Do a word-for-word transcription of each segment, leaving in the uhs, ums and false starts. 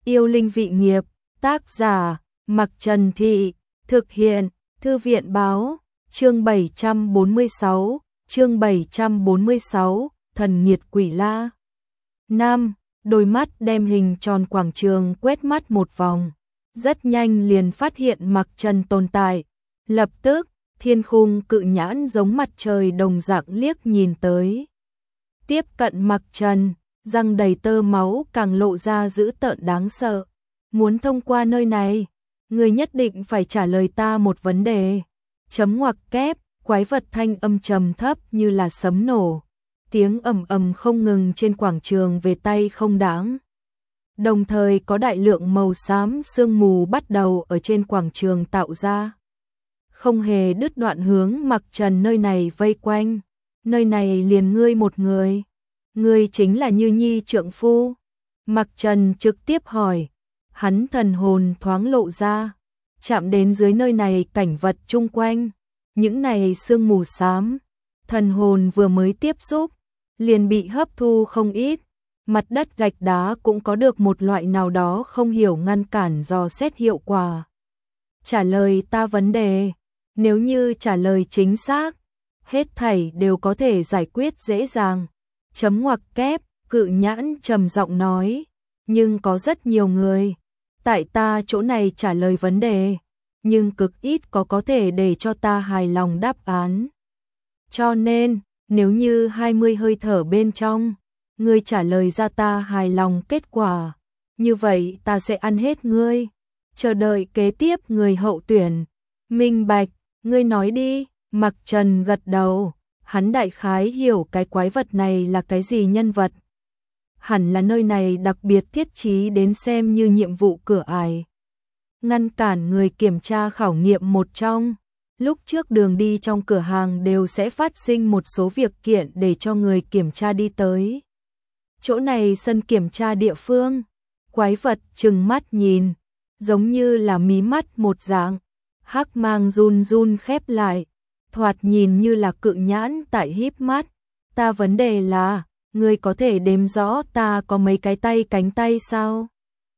Yêu linh vị nghiệp, tác giả, Mặc Trần Thị, thực hiện, Thư viện báo, chương bảy trăm bốn mươi sáu, chương bảy trăm bốn mươi sáu, thần nghiệt quỷ la. Nam, đôi mắt đem hình tròn quảng trường quét mắt một vòng, rất nhanh liền phát hiện Mặc Trần tồn tại. Lập tức, thiên khung cự nhãn giống mặt trời đồng dạng liếc nhìn tới. Tiếp cận Mặc Trần, răng đầy tơ máu càng lộ ra dữ tợn đáng sợ. Muốn thông qua nơi này, người nhất định phải trả lời ta một vấn đề. Chấm ngoặc kép, quái vật thanh âm trầm thấp như là sấm nổ. Tiếng ầm ầm không ngừng trên quảng trường về tay không đáng. Đồng thời có đại lượng màu xám sương mù bắt đầu ở trên quảng trường tạo ra. Không hề đứt đoạn hướng Mặc Trần nơi này vây quanh. Nơi này liền ngươi một người. Ngươi chính là Như Nhi trượng phu. Mặc Trần trực tiếp hỏi. Hắn thần hồn thoáng lộ ra. Chạm đến dưới nơi này cảnh vật chung quanh. Những này sương mù xám. Thần hồn vừa mới tiếp xúc. Liền bị hấp thu không ít. Mặt đất gạch đá cũng có được một loại nào đó không hiểu ngăn cản dò xét hiệu quả. Trả lời ta vấn đề. Nếu như trả lời chính xác, hết thảy đều có thể giải quyết dễ dàng. Chấm ngoặc kép, cự nhãn trầm giọng nói. Nhưng có rất nhiều người. Tại ta chỗ này trả lời vấn đề. Nhưng cực ít có có thể để cho ta hài lòng đáp án. Cho nên, nếu như hai mươi hơi thở bên trong, ngươi trả lời ra ta hài lòng kết quả. Như vậy ta sẽ ăn hết ngươi. Chờ đợi kế tiếp người hậu tuyển. Minh bạch, ngươi nói đi. Mặc Trần gật đầu. Hắn đại khái hiểu cái quái vật này là cái gì nhân vật. Hẳn là nơi này đặc biệt thiết trí đến xem như nhiệm vụ cửa ải. Ngăn cản người kiểm tra khảo nghiệm một trong. Lúc trước đường đi trong cửa hàng đều sẽ phát sinh một số việc kiện để cho người kiểm tra đi tới. Chỗ này sân kiểm tra địa phương. Quái vật trừng mắt nhìn. Giống như là mí mắt một dạng. Hắc mang run run khép lại. Thoạt nhìn như là cự nhãn tại híp mắt. Ta vấn đề là, ngươi có thể đếm rõ ta có mấy cái tay cánh tay sao?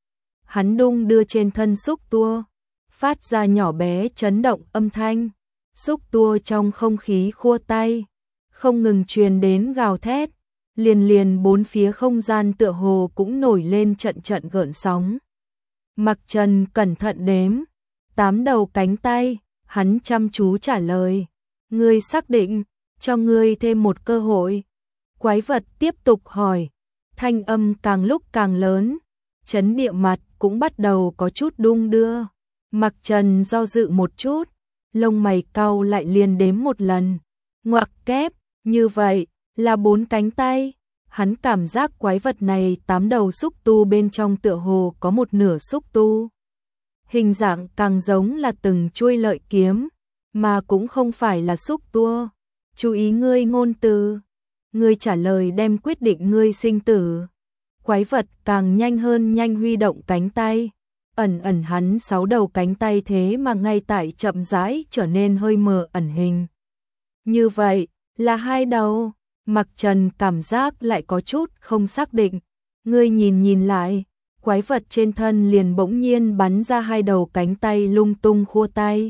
Hắn đung đưa trên thân xúc tua, phát ra nhỏ bé chấn động âm thanh. Xúc tua trong không khí khua tay, không ngừng truyền đến gào thét. Liền liền bốn phía không gian tựa hồ cũng nổi lên trận trận gợn sóng. Mặc Trần cẩn thận đếm, tám đầu cánh tay, hắn chăm chú trả lời. Ngươi xác định, cho ngươi thêm một cơ hội. Quái vật tiếp tục hỏi, thanh âm càng lúc càng lớn, chấn địa mặt cũng bắt đầu có chút đung đưa. Mặc Trần do dự một chút, lông mày cau lại liền đếm một lần. Ngoặc kép, như vậy, là bốn cánh tay. Hắn cảm giác quái vật này tám đầu xúc tu bên trong tựa hồ có một nửa xúc tu. Hình dạng càng giống là từng chuôi lợi kiếm. Mà cũng không phải là xúc tua. Chú ý ngươi ngôn từ. Ngươi trả lời đem quyết định ngươi sinh tử. Quái vật càng nhanh hơn nhanh huy động cánh tay. Ẩn ẩn hắn sáu đầu cánh tay thế mà ngay tại chậm rãi trở nên hơi mờ ẩn hình. Như vậy, là hai đầu. Mặc Trần cảm giác lại có chút không xác định. Ngươi nhìn nhìn lại. Quái vật trên thân liền bỗng nhiên bắn ra hai đầu cánh tay lung tung khua tay.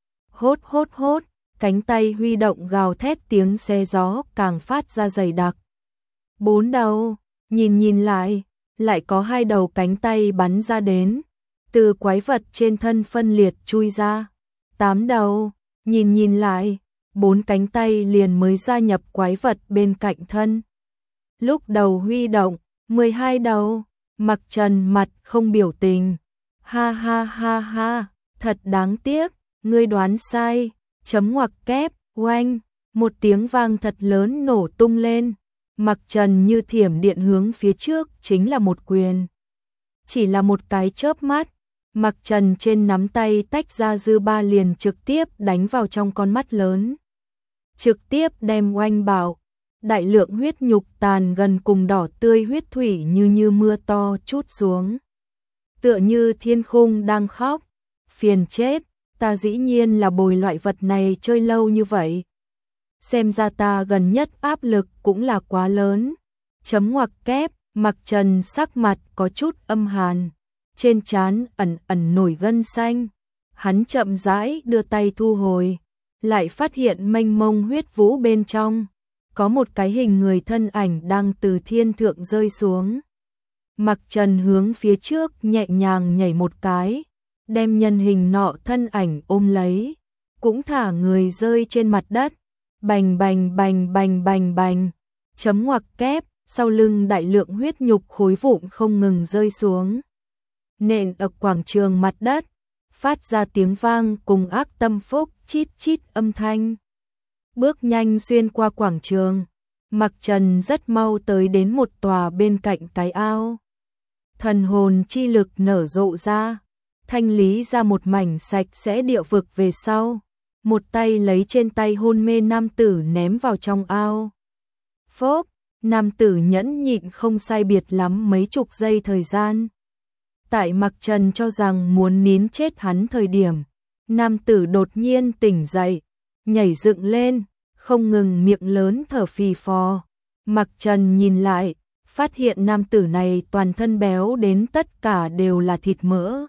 Hốt hốt hốt, cánh tay huy động gào thét tiếng xe gió càng phát ra dày đặc. Bốn đầu, nhìn nhìn lại, lại có hai đầu cánh tay bắn ra đến, từ quái vật trên thân phân liệt chui ra. Tám đầu, nhìn nhìn lại, bốn cánh tay liền mới gia nhập quái vật bên cạnh thân. Lúc đầu huy động, mười hai đầu, Mặc Trần mặt không biểu tình. Ha ha ha ha, thật đáng tiếc. Ngươi đoán sai, chấm ngoặc kép, oanh, một tiếng vang thật lớn nổ tung lên. Mặc Trần như thiểm điện hướng phía trước chính là một quyền. Chỉ là một cái chớp mắt, Mặc Trần trên nắm tay tách ra dư ba liền trực tiếp đánh vào trong con mắt lớn. Trực tiếp đem oanh bảo, đại lượng huyết nhục tàn gần cùng đỏ tươi huyết thủy như như mưa to trút xuống. Tựa như thiên khung đang khóc, phiền chết. Ta dĩ nhiên là bồi loại vật này chơi lâu như vậy. Xem ra ta gần nhất áp lực cũng là quá lớn. Chấm ngoặc kép, Mặc Trần sắc mặt có chút âm hàn. trên trán ẩn ẩn nổi gân xanh. Hắn chậm rãi đưa tay thu hồi, lại phát hiện mênh mông huyết vũ bên trong, có một cái hình người thân ảnh đang từ thiên thượng rơi xuống. Mặc Trần hướng phía trước nhẹ nhàng nhảy một cái, đem nhân hình nọ thân ảnh ôm lấy, cũng thả người rơi trên mặt đất. Bành bành bành bành bành bành, chấm ngoặc kép, sau lưng đại lượng huyết nhục khối vụn không ngừng rơi xuống, nện ở quảng trường mặt đất, phát ra tiếng vang cùng ác tâm phúc chít chít âm thanh. Bước nhanh xuyên qua quảng trường, Mặc Trần rất mau tới đến một tòa bên cạnh cái ao. Thần hồn chi lực nở rộ ra, thanh lý ra một mảnh sạch sẽ địa vực về sau, một tay lấy trên tay hôn mê nam tử ném vào trong ao. Phốp, nam tử nhẫn nhịn không sai biệt lắm mấy chục giây thời gian. Tại Mặc Trần cho rằng muốn nín chết hắn thời điểm, nam tử đột nhiên tỉnh dậy, nhảy dựng lên, không ngừng miệng lớn thở phì phò. Mặc Trần nhìn lại, phát hiện nam tử này toàn thân béo đến tất cả đều là thịt mỡ.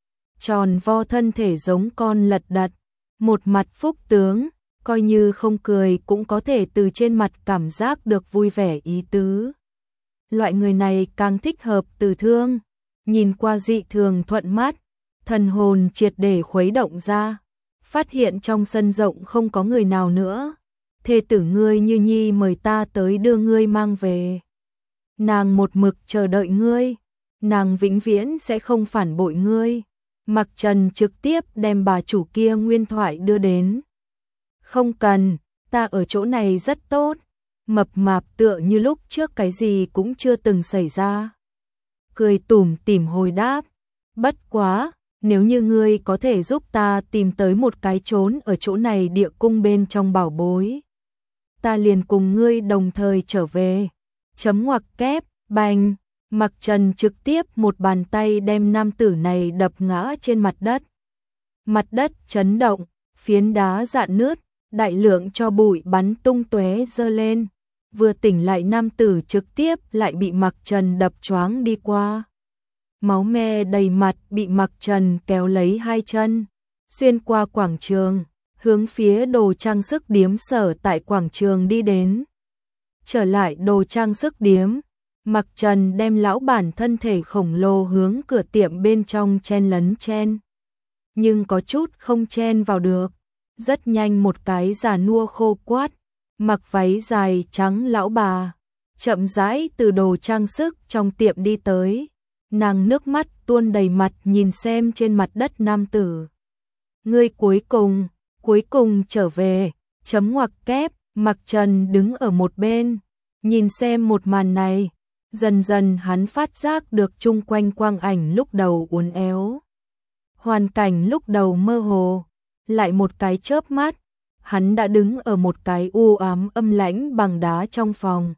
Tròn vo thân thể giống con lật đật, một mặt phúc tướng, coi như không cười cũng có thể từ trên mặt cảm giác được vui vẻ ý tứ. Loại người này càng thích hợp từ thương, nhìn qua dị thường thuận mắt, thần hồn triệt để khuấy động ra, phát hiện trong sân rộng không có người nào nữa. Thê tử ngươi Như Nhi mời ta tới đưa ngươi mang về. Nàng một mực chờ đợi ngươi, nàng vĩnh viễn sẽ không phản bội ngươi. Mặc Trần trực tiếp đem bà chủ kia nguyên thoại đưa đến. Không cần, ta ở chỗ này rất tốt, mập mạp tựa như lúc trước cái gì cũng chưa từng xảy ra. Cười tủm tỉm hồi đáp, bất quá, nếu như ngươi có thể giúp ta tìm tới một cái trốn ở chỗ này địa cung bên trong bảo bối, ta liền cùng ngươi đồng thời trở về. Chấm ngoặc kép, bành, Mặc Trần trực tiếp một bàn tay đem nam tử này đập ngã trên mặt đất. Mặt đất chấn động, phiến đá rạn nứt, đại lượng cho bụi bắn tung tóe dơ lên. Vừa tỉnh lại nam tử trực tiếp lại bị Mặc Trần đập choáng đi qua. Máu me đầy mặt bị Mặc Trần kéo lấy hai chân, xuyên qua quảng trường, hướng phía đồ trang sức điếm sở tại quảng trường đi đến. Trở lại đồ trang sức điếm, Mặc Trần đem lão bản thân thể khổng lồ hướng cửa tiệm bên trong chen lấn chen. Nhưng có chút không chen vào được. Rất nhanh một cái già nua khô quát, mặc váy dài trắng lão bà, chậm rãi từ đồ trang sức trong tiệm đi tới. Nàng nước mắt tuôn đầy mặt nhìn xem trên mặt đất nam tử. Ngươi cuối cùng, cuối cùng trở về, chấm ngoặc kép, Mặc Trần đứng ở một bên, nhìn xem một màn này. Dần dần hắn phát giác được chung quanh quang ảnh lúc đầu uốn éo. Hoàn cảnh lúc đầu mơ hồ, lại một cái chớp mắt, hắn đã đứng ở một cái u ám âm lãnh bằng đá trong phòng.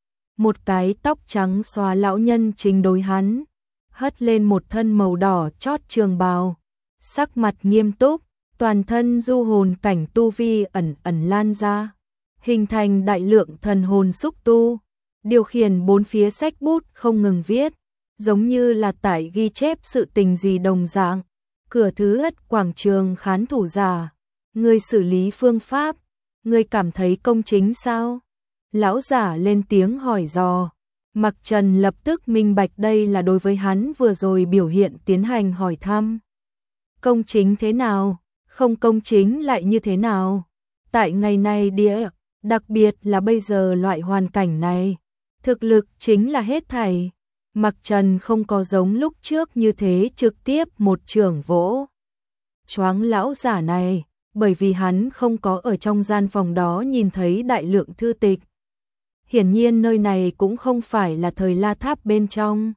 Một cái tóc trắng xóa lão nhân chính đối hắn, hất lên một thân màu đỏ chót trường bào, sắc mặt nghiêm túc, toàn thân du hồn cảnh tu vi ẩn ẩn lan ra, hình thành đại lượng thần hồn xúc tu. Điều khiển bốn phía sách bút không ngừng viết, giống như là tại ghi chép sự tình gì đồng dạng. Cửa thứ ất quảng trường khán thủ giả, người xử lý phương pháp, người cảm thấy công chính sao? Lão giả lên tiếng hỏi dò. Mặc Trần lập tức minh bạch đây là đối với hắn vừa rồi biểu hiện tiến hành hỏi thăm. Công chính thế nào? Không công chính lại như thế nào? Tại ngày này địa, đặc biệt là bây giờ loại hoàn cảnh này, thực lực chính là hết thảy. Mặc Trần không có giống lúc trước như thế trực tiếp một chưởng vỗ choáng lão giả này, bởi vì hắn không có ở trong gian phòng đó nhìn thấy đại lượng thư tịch. Hiển nhiên nơi này cũng không phải là thời La Tháp bên trong,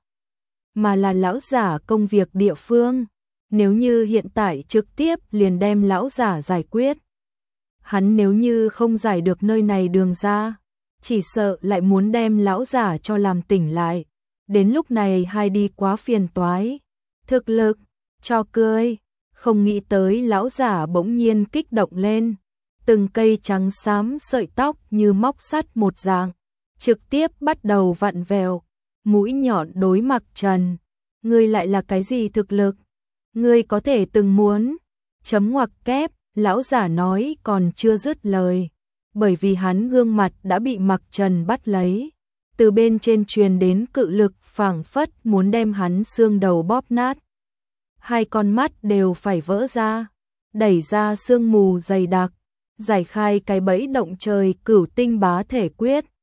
mà là lão giả công việc địa phương. Nếu như hiện tại trực tiếp liền đem lão giả giải quyết, hắn nếu như không giải được nơi này đường ra, chỉ sợ lại muốn đem lão giả cho làm tỉnh lại. Đến lúc này hai đi quá phiền toái. Thực lực, cho cười, không nghĩ tới lão giả bỗng nhiên kích động lên. Từng cây trắng xám sợi tóc như móc sắt một dạng, trực tiếp bắt đầu vặn vẹo, mũi nhọn đối Mặc Trần. ngươi lại là cái gì thực lực? Ngươi có thể từng muốn, chấm ngoặc kép, lão giả nói còn chưa dứt lời, bởi vì hắn gương mặt đã bị Mặc Trần bắt lấy, từ bên trên truyền đến cự lực phảng phất muốn đem hắn xương đầu bóp nát. Hai con mắt đều phải vỡ ra, đẩy ra sương mù dày đặc, giải khai cái bẫy động trời cửu tinh bá thể quyết,